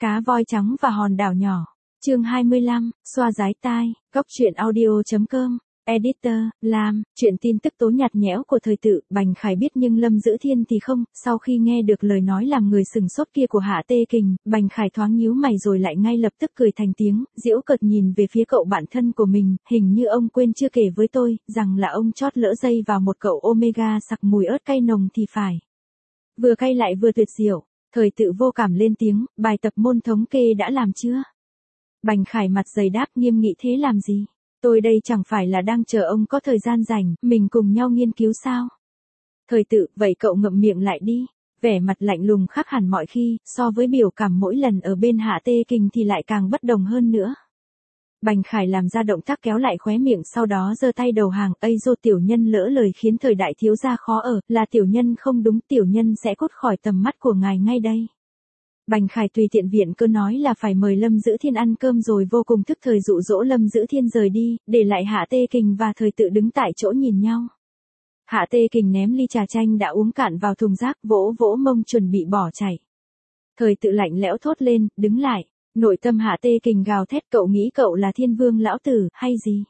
Cá voi trắng và hòn đảo nhỏ. Chương 25, xoa dái tai, góc truyện audio.com. Editor, Lam, chuyện tin tức tố nhạt nhẽo của thời tự, Bành Khải biết nhưng Lâm Dữ Thiên thì không, sau khi nghe được lời nói làm người sừng sốt kia của Hạ Tê Kình, Bành Khải thoáng nhíu mày rồi lại ngay lập tức cười thành tiếng, giễu cợt nhìn về phía cậu bạn thân của mình, hình như ông quên chưa kể với tôi, rằng là ông chót lỡ dây vào một cậu Omega sặc mùi ớt cay nồng thì phải. Vừa cay lại vừa tuyệt diệu, thời tự vô cảm lên tiếng, bài tập môn thống kê đã làm chưa? Bành Khải mặt dày đáp nghiêm nghị thế làm gì? Tôi đây chẳng phải là đang chờ ông có thời gian rảnh, mình cùng nhau nghiên cứu sao? Thời tự, vậy cậu ngậm miệng lại đi. Vẻ mặt lạnh lùng khác hẳn mọi khi, so với biểu cảm mỗi lần ở bên Hạ Tê Kình thì lại càng bất đồng hơn nữa. Bành Khải làm ra động tác kéo lại khóe miệng sau đó giơ tay đầu hàng, ây dô tiểu nhân lỡ lời khiến thời đại thiếu gia khó ở, là tiểu nhân không đúng, tiểu nhân sẽ cút khỏi tầm mắt của ngài ngay đây. Bành Khải tùy tiện viện cơ nói là phải mời Lâm Dữ Thiên ăn cơm rồi vô cùng thức thời dụ dỗ Lâm Dữ Thiên rời đi, để lại Hạ Tê Kình và thời tự đứng tại chỗ nhìn nhau. Hạ Tê Kình ném ly trà chanh đã uống cạn vào thùng rác, vỗ vỗ mông chuẩn bị bỏ chạy. Thời tự lạnh lẽo thốt lên, đứng lại. Nội tâm Hạ Tê Kình gào thét, cậu nghĩ cậu là thiên vương lão tử, hay gì?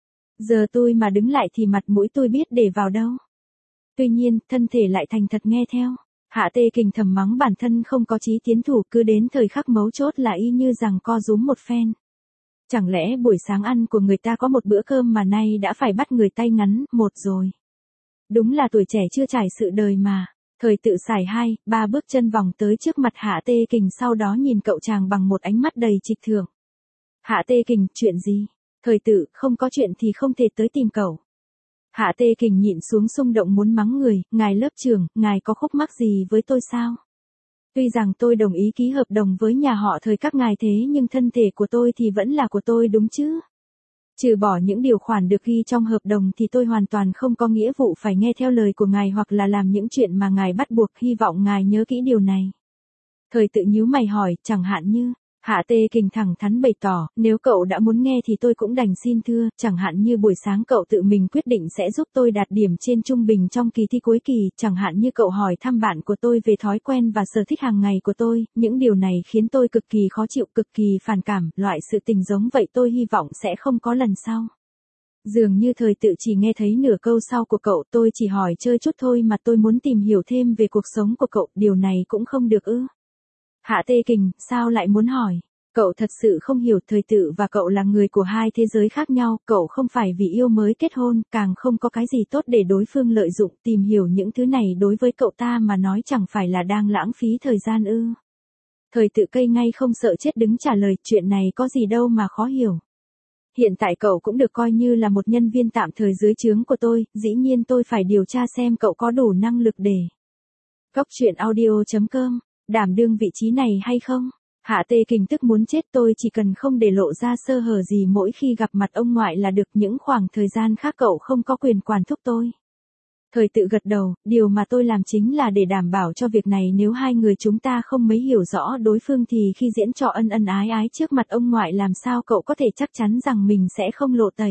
Giờ tôi mà đứng lại thì mặt mũi tôi biết để vào đâu. Tuy nhiên, thân thể lại thành thật nghe theo. Hạ Tê Kình thầm mắng bản thân không có chí tiến thủ, cứ đến thời khắc mấu chốt là y như rằng co rúm một phen. Chẳng lẽ buổi sáng ăn của người ta có một bữa cơm mà nay đã phải bắt người tay ngắn, một rồi. Đúng là tuổi trẻ chưa trải sự đời mà. Thời tự xài 2-3 bước chân vòng tới trước mặt Hạ Tê Kình sau đó nhìn cậu chàng bằng một ánh mắt đầy trịch thượng. Hạ Tê Kình, chuyện gì? Thời tự, không có chuyện thì không thể tới tìm cậu. Hạ Tê Kình nhịn xuống xung động muốn mắng người, ngài lớp trưởng, ngài có khúc mắc gì với tôi sao? Tuy rằng tôi đồng ý ký hợp đồng với nhà họ Thời các ngài thế nhưng thân thể của tôi thì vẫn là của tôi đúng chứ? Trừ bỏ những điều khoản được ghi trong hợp đồng thì tôi hoàn toàn không có nghĩa vụ phải nghe theo lời của ngài hoặc là làm những chuyện mà ngài bắt buộc, hy vọng ngài nhớ kỹ điều này. Thời tự nhíu mày hỏi, chẳng hạn như, Hạ Tê Kình thẳng thắn bày tỏ, nếu cậu đã muốn nghe thì tôi cũng đành xin thưa, chẳng hạn như buổi sáng cậu tự mình quyết định sẽ giúp tôi đạt điểm trên trung bình trong kỳ thi cuối kỳ, chẳng hạn như cậu hỏi thăm bạn của tôi về thói quen và sở thích hàng ngày của tôi, những điều này khiến tôi cực kỳ khó chịu, cực kỳ phản cảm, loại sự tình giống vậy tôi hy vọng sẽ không có lần sau. Dường như thời tự chỉ nghe thấy nửa câu sau của cậu, tôi chỉ hỏi chơi chút thôi mà tôi muốn tìm hiểu thêm về cuộc sống của cậu, điều này cũng không được ư? Hạ Tê Kình, sao lại muốn hỏi? Cậu thật sự không hiểu, thời tự và cậu là người của hai thế giới khác nhau, cậu không phải vì yêu mới kết hôn, càng không có cái gì tốt để đối phương lợi dụng, tìm hiểu những thứ này đối với cậu ta mà nói chẳng phải là đang lãng phí thời gian ư? Thời tự cây ngay không sợ chết đứng trả lời, chuyện này có gì đâu mà khó hiểu. Hiện tại cậu cũng được coi như là một nhân viên tạm thời dưới trướng của tôi, dĩ nhiên tôi phải điều tra xem cậu có đủ năng lực để. Góc truyện audio.com, đảm đương vị trí này hay không? Hạ Tê Kình tức muốn chết, tôi chỉ cần không để lộ ra sơ hở gì mỗi khi gặp mặt ông ngoại là được, những khoảng thời gian khác cậu không có quyền quản thúc tôi. Thời tự gật đầu, điều mà tôi làm chính là để đảm bảo cho việc này nếu hai người chúng ta không mấy hiểu rõ đối phương thì khi diễn trò ân ân ái ái trước mặt ông ngoại làm sao cậu có thể chắc chắn rằng mình sẽ không lộ tẩy.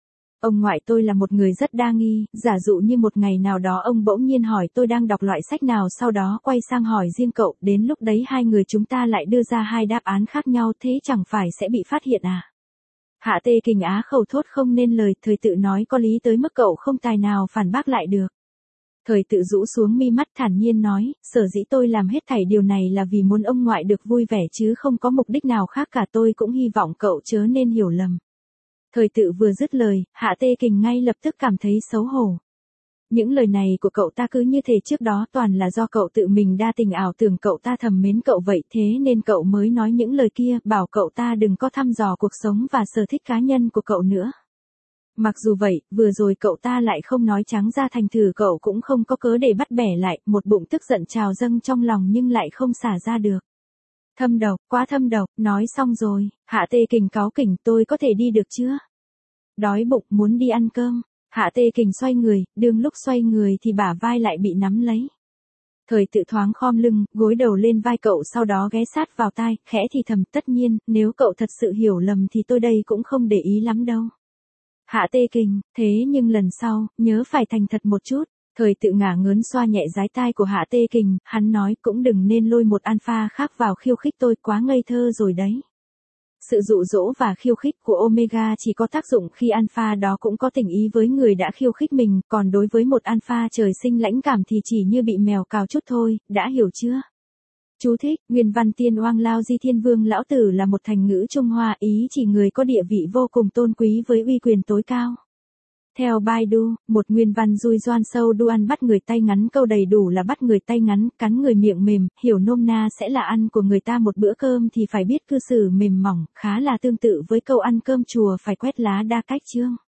Ông ngoại tôi là một người rất đa nghi, giả dụ như một ngày nào đó ông bỗng nhiên hỏi tôi đang đọc loại sách nào sau đó quay sang hỏi riêng cậu, đến lúc đấy hai người chúng ta lại đưa ra hai đáp án khác nhau thế chẳng phải sẽ bị phát hiện à? Hạ Tê Kình á khẩu thốt không nên lời, thời tự nói có lý tới mức cậu không tài nào phản bác lại được. Thời tự rũ xuống mi mắt thản nhiên nói, sở dĩ tôi làm hết thảy điều này là vì muốn ông ngoại được vui vẻ chứ không có mục đích nào khác cả, tôi cũng hy vọng cậu chớ nên hiểu lầm. Thời tự vừa dứt lời, Hạ Tê Kình ngay lập tức cảm thấy xấu hổ. Những lời này của cậu ta cứ như thể trước đó toàn là do cậu tự mình đa tình ảo tưởng cậu ta thầm mến cậu vậy, thế nên cậu mới nói những lời kia, bảo cậu ta đừng có thăm dò cuộc sống và sở thích cá nhân của cậu nữa. Mặc dù vậy, vừa rồi cậu ta lại không nói trắng ra, thành thử cậu cũng không có cớ để bắt bẻ lại, một bụng tức giận trào dâng trong lòng nhưng lại không xả ra được. Thâm độc, quá thâm độc, nói xong rồi, Hạ Tê Kình cáu kỉnh, tôi có thể đi được chưa? Đói bụng, muốn đi ăn cơm. Hạ Tê Kình xoay người, đương lúc xoay người thì bả vai lại bị nắm lấy. Thời tự thoáng khom lưng, gối đầu lên vai cậu sau đó ghé sát vào tai, khẽ thì thầm, tất nhiên, nếu cậu thật sự hiểu lầm thì tôi đây cũng không để ý lắm đâu. Hạ Tê Kình, thế nhưng lần sau, nhớ phải thành thật một chút. Thời tự ngả ngớn xoa nhẹ dái tai của Hạ Tê Kình, hắn nói cũng đừng nên lôi một alpha khác vào khiêu khích tôi, quá ngây thơ rồi đấy. Sự dụ dỗ và khiêu khích của Omega chỉ có tác dụng khi alpha đó cũng có tình ý với người đã khiêu khích mình, còn đối với một alpha trời sinh lãnh cảm thì chỉ như bị mèo cào chút thôi, đã hiểu chưa? Chú thích, nguyên văn Tiên Oang Lao Di Thiên Vương Lão Tử là một thành ngữ Trung Hoa, ý chỉ người có địa vị vô cùng tôn quý với uy quyền tối cao. Theo Baidu, một nguyên văn Dui Doan Sâu Duan bắt người tay ngắn, câu đầy đủ là bắt người tay ngắn, cắn người miệng mềm, hiểu nôm na sẽ là ăn của người ta một bữa cơm thì phải biết cư xử mềm mỏng, khá là tương tự với câu ăn cơm chùa phải quét lá đa cách chương.